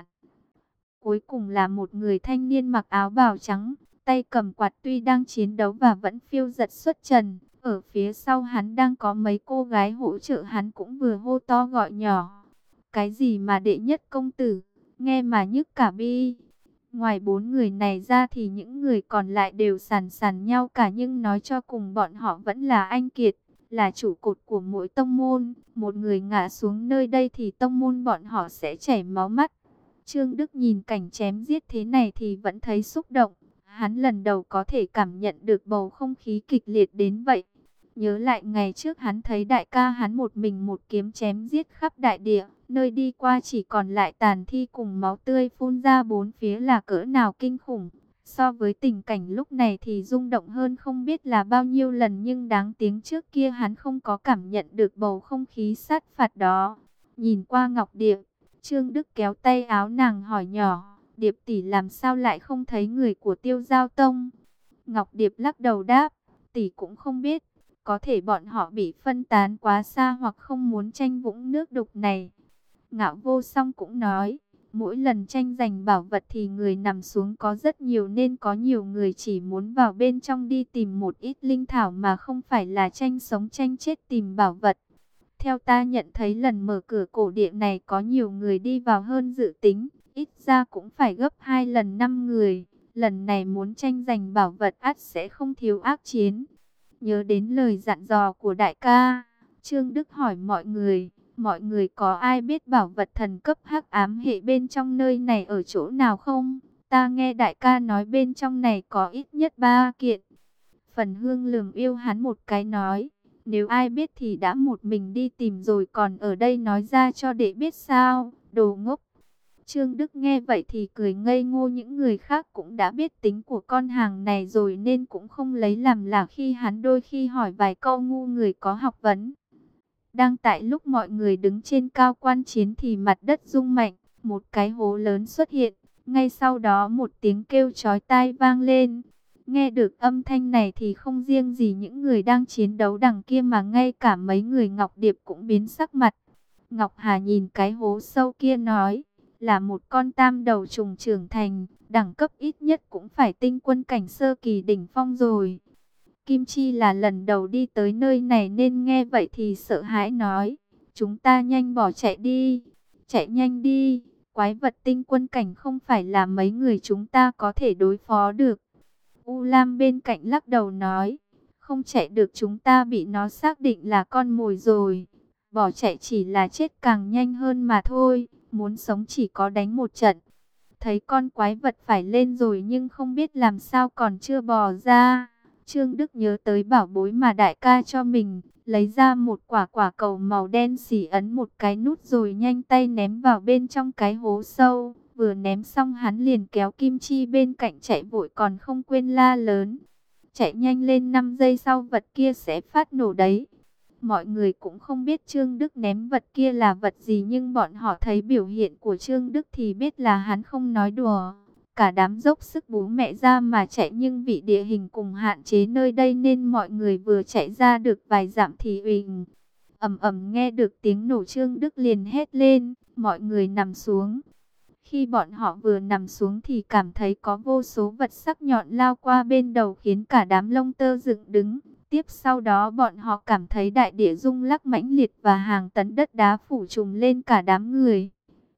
Cuối cùng là một người thanh niên mặc áo bào trắng, tay cầm quạt, tuy đang chiến đấu và vẫn phiêu dật xuất trần. Ở phía sau hắn đang có mấy cô gái hỗ trợ hắn, cũng vừa hô to gọi nhỏ. Cái gì mà đệ nhất công tử, nghe mà nhức cả bi. Ngoài bốn người này ra thì những người còn lại đều sàn sàn nhau cả, nhưng nói cho cùng bọn họ vẫn là anh kiệt, là trụ cột của mỗi tông môn. Một người ngã xuống nơi đây thì tông môn bọn họ sẽ chảy máu mắt. Trương Đức nhìn cảnh chém giết thế này thì vẫn thấy xúc động. Hắn lần đầu có thể cảm nhận được bầu không khí kịch liệt đến vậy. Nhớ lại ngày trước hắn thấy đại ca hắn một mình một kiếm chém giết khắp đại địa, nơi đi qua chỉ còn lại tàn thi cùng máu tươi phun ra bốn phía là cỡ nào kinh khủng. So với tình cảnh lúc này thì rung động hơn không biết là bao nhiêu lần, nhưng đáng tiếng trước kia hắn không có cảm nhận được bầu không khí sát phạt đó. Nhìn qua Ngọc Điệp, Trương Đức kéo tay áo nàng hỏi nhỏ, Điệp tỷ làm sao lại không thấy người của Tiêu Giao Tông? Ngọc Điệp lắc đầu đáp, tỷ cũng không biết, có thể bọn họ bị phân tán quá xa hoặc không muốn tranh vũng nước đục này. Ngạo Vô Song cũng nói, mỗi lần tranh giành bảo vật thì người nằm xuống có rất nhiều, nên có nhiều người chỉ muốn vào bên trong đi tìm một ít linh thảo mà không phải là tranh sống tranh chết tìm bảo vật. Theo ta nhận thấy lần mở cửa cổ điện này có nhiều người đi vào hơn dự tính, ít ra cũng phải gấp hai lần năm người. Lần này muốn tranh giành bảo vật ắt sẽ không thiếu ác chiến. Nhớ đến lời dặn dò của đại ca, Trương Đức hỏi mọi người, mọi người có ai biết bảo vật thần cấp hắc ám hệ bên trong nơi này ở chỗ nào không? Ta nghe đại ca nói bên trong này có ít nhất ba kiện. Phần Hương lườm yêu hắn một cái nói, nếu ai biết thì đã một mình đi tìm rồi, còn ở đây nói ra cho đệ biết sao, đồ ngốc. Trương Đức nghe vậy thì cười ngây ngô, những người khác cũng đã biết tính của con hàng này rồi nên cũng không lấy làm lạ khi hắn đôi khi hỏi vài câu ngu người có học vấn. Đang tại lúc mọi người đứng trên cao quan chiến thì mặt đất rung mạnh, một cái hố lớn xuất hiện, ngay sau đó một tiếng kêu chói tai vang lên. Nghe được âm thanh này thì không riêng gì những người đang chiến đấu đằng kia mà ngay cả mấy người Ngọc Điệp cũng biến sắc mặt. Ngọc Hà nhìn cái hố sâu kia nói, là một con tam đầu trùng trưởng thành, đẳng cấp ít nhất cũng phải tinh quân cảnh sơ kỳ đỉnh phong rồi. Kim Chi là lần đầu đi tới nơi này nên nghe vậy thì sợ hãi nói, chúng ta nhanh bỏ chạy đi, chạy nhanh đi, quái vật tinh quân cảnh không phải là mấy người chúng ta có thể đối phó được. U Lam bên cạnh lắc đầu nói, không chạy được, chúng ta bị nó xác định là con mồi rồi, bỏ chạy chỉ là chết càng nhanh hơn mà thôi, muốn sống chỉ có đánh một trận. Thấy con quái vật phải lên rồi nhưng không biết làm sao còn chưa bò ra. Trương Đức nhớ tới bảo bối mà đại ca cho mình, lấy ra một quả quả cầu màu đen xỉ, ấn một cái nút rồi nhanh tay ném vào bên trong cái hố sâu. Vừa ném xong hắn liền kéo Kim Chi bên cạnh chạy vội, còn không quên la lớn, chạy nhanh lên, năm giây sau vật kia sẽ phát nổ đấy. Mọi người cũng không biết Trương Đức ném vật kia là vật gì, nhưng bọn họ thấy biểu hiện của Trương Đức thì biết là hắn không nói đùa. Cả đám dốc sức bú mẹ ra mà chạy, nhưng vì địa hình cùng hạn chế nơi đây nên mọi người vừa chạy ra được vài dặm thì uỳnh, ầm ầm nghe được tiếng nổ, Trương Đức liền hét lên, mọi người nằm xuống. Khi bọn họ vừa nằm xuống thì cảm thấy có vô số vật sắc nhọn lao qua bên đầu khiến cả đám lông tơ dựng đứng. Tiếp sau đó bọn họ cảm thấy đại địa rung lắc mãnh liệt và hàng tấn đất đá phủ trùm lên cả đám người.